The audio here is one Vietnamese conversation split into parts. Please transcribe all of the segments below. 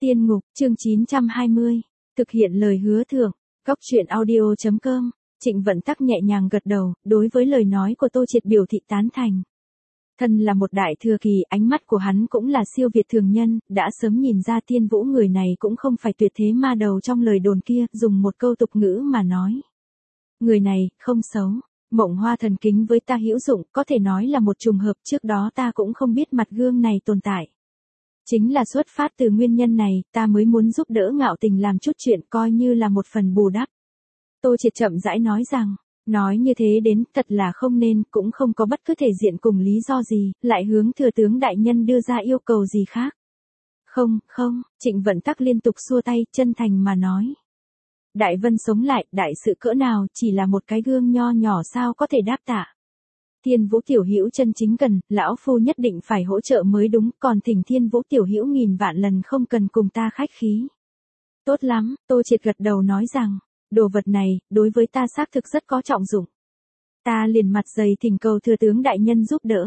Tiên ngục, chương 920. Thực hiện lời hứa thưởng. Góc truyện audio.com. Trịnh Vận Tắc nhẹ nhàng gật đầu, đối với lời nói của Tô Triệt biểu thị tán thành. Thân là một đại thừa kỳ, ánh mắt của hắn cũng là siêu việt thường nhân, đã sớm nhìn ra Tiên Vũ người này cũng không phải tuyệt thế ma đầu trong lời đồn kia, dùng một câu tục ngữ mà nói. Người này, không xấu. Mộng Hoa thần kính với ta hữu dụng, có thể nói là một trùng hợp, trước đó ta cũng không biết mặt gương này tồn tại. Chính là xuất phát từ nguyên nhân này, ta mới muốn giúp đỡ Ngạo Tình làm chút chuyện coi như là một phần bù đắp. Tô Triệt chậm rãi nói rằng, nói như thế đến thật là không nên, cũng không có bất cứ thể diện cùng lý do gì, lại hướng thừa tướng đại nhân đưa ra yêu cầu gì khác. Không, Trịnh Vận Tắc liên tục xua tay, chân thành mà nói. Đại Vân sống lại, đại sự cỡ nào, chỉ là một cái gương nho nhỏ sao có thể đáp tạ. Thiên Vũ tiểu hữu chân chính cần, lão phu nhất định phải hỗ trợ mới đúng, còn thỉnh Thiên Vũ tiểu hữu nghìn vạn lần không cần cùng ta khách khí. Tốt lắm, Tô Triệt gật đầu nói rằng, đồ vật này, đối với ta xác thực rất có trọng dụng. Ta liền mặt dày thỉnh cầu thừa tướng đại nhân giúp đỡ.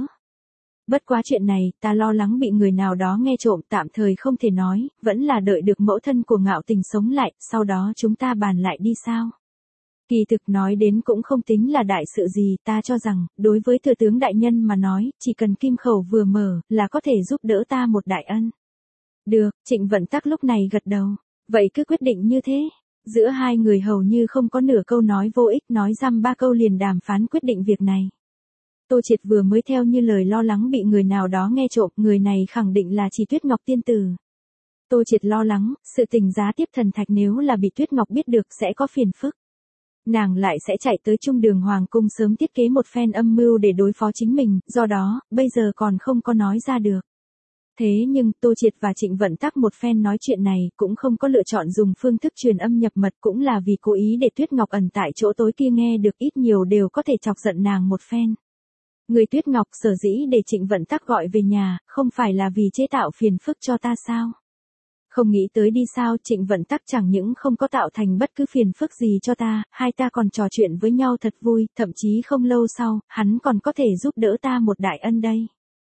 Bất quá chuyện này, ta lo lắng bị người nào đó nghe trộm, tạm thời không thể nói, vẫn là đợi được mẫu thân của Ngạo Tình sống lại, sau đó chúng ta bàn lại đi sao. Kỳ thực nói đến cũng không tính là đại sự gì, ta cho rằng, đối với thừa tướng đại nhân mà nói, chỉ cần kim khẩu vừa mở, là có thể giúp đỡ ta một đại ân. Được, Trịnh Vận Tắc lúc này gật đầu. Vậy cứ quyết định như thế. Giữa hai người hầu như không có nửa câu nói vô ích, nói dăm ba câu liền đàm phán quyết định việc này. Tô Triệt vừa mới theo như lời lo lắng bị người nào đó nghe trộm, người này khẳng định là chỉ Tuyết Ngọc tiên tử. Tô Triệt lo lắng, sự tình giá tiếp thần thạch nếu là bị Tuyết Ngọc biết được sẽ có phiền phức. Nàng lại sẽ chạy tới Trung Đường Hoàng cung sớm thiết kế một phen âm mưu để đối phó chính mình, do đó, bây giờ còn không có nói ra được. Thế nhưng, Tô Triệt và Trịnh Vận Tắc một phen nói chuyện này, cũng không có lựa chọn dùng phương thức truyền âm nhập mật, cũng là vì cố ý để Tuyết Ngọc ẩn tại chỗ tối kia nghe được ít nhiều đều có thể chọc giận nàng một phen. Người Tuyết Ngọc sở dĩ để Trịnh Vận Tắc gọi về nhà, không phải là vì chế tạo phiền phức cho ta sao? Không nghĩ tới đi sao, Trịnh Vận Tắc chẳng những không có tạo thành bất cứ phiền phức gì cho ta, hai ta còn trò chuyện với nhau thật vui, thậm chí không lâu sau, hắn còn có thể giúp đỡ ta một đại ân đây.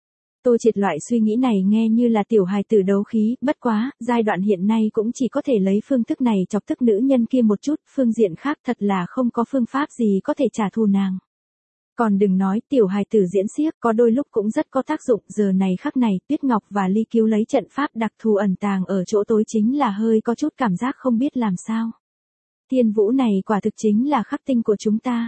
Tô Triệt loại suy nghĩ này nghe như là tiểu hài tử đấu khí, bất quá, giai đoạn hiện nay cũng chỉ có thể lấy phương thức này chọc tức nữ nhân kia một chút, phương diện khác thật là không có phương pháp gì có thể trả thù nàng. Còn đừng nói tiểu hài tử diễn xiếc, có đôi lúc cũng rất có tác dụng, giờ này khắc này, Tuyết Ngọc và Ly Cứu lấy trận pháp đặc thù ẩn tàng ở chỗ tối chính là hơi có chút cảm giác không biết làm sao. Thiên Vũ này quả thực chính là khắc tinh của chúng ta.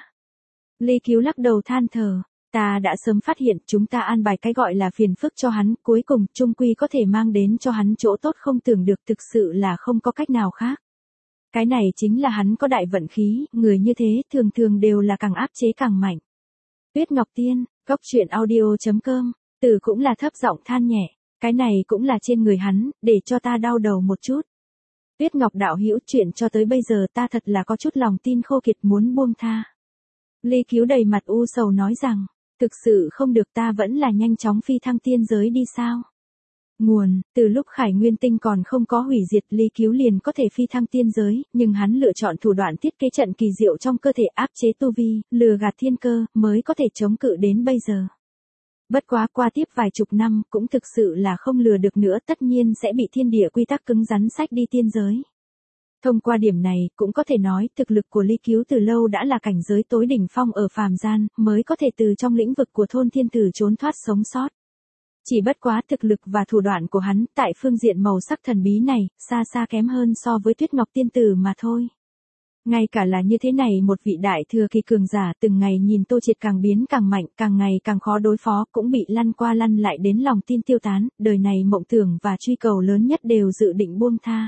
Ly Cứu lắc đầu than thở. Ta đã sớm phát hiện chúng ta an bài cái gọi là phiền phức cho hắn, cuối cùng, trung quy có thể mang đến cho hắn chỗ tốt không tưởng được, thực sự là không có cách nào khác. Cái này chính là hắn có đại vận khí, người như thế thường thường đều là càng áp chế càng mạnh. Tuyết Ngọc Tiên, góc truyện audio.com, Từ cũng là thấp giọng than nhẹ, cái này cũng là trên người hắn, để cho ta đau đầu một chút. Tuyết Ngọc đạo hữu, chuyện cho tới bây giờ ta thật là có chút lòng tin khô kiệt muốn buông tha. Ly Cứu đầy mặt u sầu nói rằng, thực sự không được, ta vẫn là nhanh chóng phi thăng tiên giới đi sao. Nguồn, từ lúc Khải Nguyên Tinh còn không có hủy diệt, Ly Cứu liền có thể phi thăng tiên giới, nhưng hắn lựa chọn thủ đoạn thiết kế trận kỳ diệu trong cơ thể áp chế tu vi, lừa gạt thiên cơ, mới có thể chống cự đến bây giờ. Bất quá qua tiếp vài chục năm, cũng thực sự là không lừa được nữa, tất nhiên sẽ bị thiên địa quy tắc cứng rắn xách đi tiên giới. Thông qua điểm này, cũng có thể nói, thực lực của Ly Cứu từ lâu đã là cảnh giới tối đỉnh phong ở phàm gian, mới có thể từ trong lĩnh vực của thôn thiên tử trốn thoát sống sót. Chỉ bất quá thực lực và thủ đoạn của hắn, tại phương diện màu sắc thần bí này, xa xa kém hơn so với Tuyết Ngọc tiên tử mà thôi. Ngay cả là như thế này, một vị đại thừa kỳ cường giả từng ngày nhìn Tô Triệt càng biến càng mạnh, càng ngày càng khó đối phó, cũng bị lăn qua lăn lại đến lòng tin tiêu tán, đời này mộng tưởng và truy cầu lớn nhất đều dự định buông tha.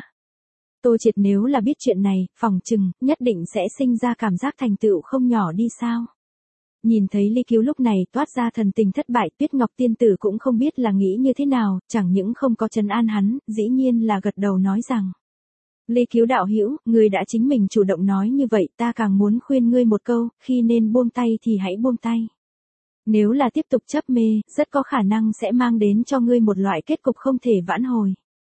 Tô Triệt nếu là biết chuyện này, phòng chừng, nhất định sẽ sinh ra cảm giác thành tựu không nhỏ đi sao. Nhìn thấy Ly Cứu lúc này toát ra thần tình thất bại, Tuyết Ngọc tiên tử cũng không biết là nghĩ như thế nào, chẳng những không có trấn an hắn, dĩ nhiên là gật đầu nói rằng. Ly Cứu đạo hữu, ngươi đã chính mình chủ động nói như vậy, ta càng muốn khuyên ngươi một câu, khi nên buông tay thì hãy buông tay. Nếu là tiếp tục chấp mê, rất có khả năng sẽ mang đến cho ngươi một loại kết cục không thể vãn hồi.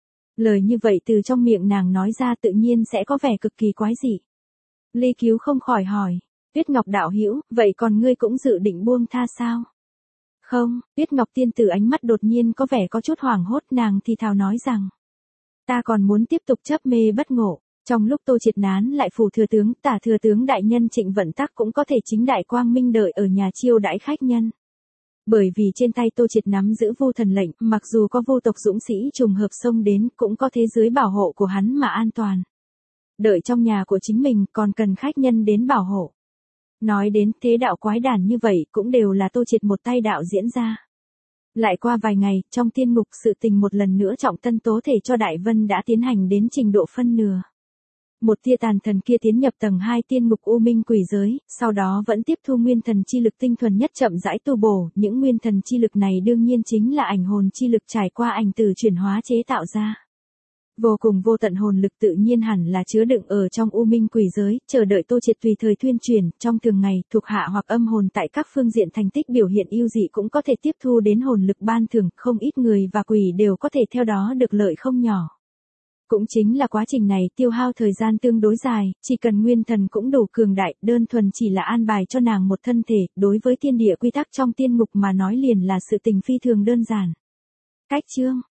Lời như vậy từ trong miệng nàng nói ra tự nhiên sẽ có vẻ cực kỳ quái dị. Ly Cứu không khỏi hỏi, Tuyết Ngọc đạo hữu, vậy còn ngươi cũng dự định buông tha sao? Không, Tuyết Ngọc tiên tử ánh mắt đột nhiên có vẻ có chút hoảng hốt, nàng thì thào nói rằng, Ta còn muốn tiếp tục chấp mê bất ngộ. Trong lúc Tô Triệt nán lại phủ thừa tướng, Tả thừa tướng đại nhân Trịnh Vận Tắc cũng có thể chính đại quang minh đợi ở nhà chiêu đãi khách nhân. Bởi vì trên tay Tô Triệt nắm giữ Vu Thần lệnh, mặc dù có Vu tộc dũng sĩ trùng hợp xông đến, cũng có thế dưới bảo hộ của hắn mà an toàn. Đợi trong nhà của chính mình, còn cần khách nhân đến bảo hộ. Nói đến thế đạo quái đản như vậy cũng đều là Tô Triệt một tay đạo diễn ra. Lại qua vài ngày, trong tiên ngục sự tình một lần nữa trọng tân tố thể cho Đại Vân đã tiến hành đến trình độ phân nửa. Một tia tàn thần kia tiến nhập tầng 2 tiên ngục u minh quỷ giới, sau đó vẫn tiếp thu nguyên thần chi lực tinh thuần nhất chậm rãi tu bổ, những nguyên thần chi lực này đương nhiên chính là ảnh hồn chi lực trải qua ảnh tử chuyển hóa chế tạo ra. Vô cùng vô tận hồn lực tự nhiên hẳn là chứa đựng ở trong u minh quỷ giới, chờ đợi Tô Triệt tùy thời thuyên truyền, trong thường ngày, thuộc hạ hoặc âm hồn tại các phương diện thành tích biểu hiện ưu dị cũng có thể tiếp thu đến hồn lực ban thưởng, không ít người và quỷ đều có thể theo đó được lợi không nhỏ. Cũng chính là quá trình này tiêu hao thời gian tương đối dài, chỉ cần nguyên thần cũng đủ cường đại, đơn thuần chỉ là an bài cho nàng một thân thể, đối với thiên địa quy tắc trong tiên ngục mà nói liền là sự tình phi thường đơn giản. Cách chương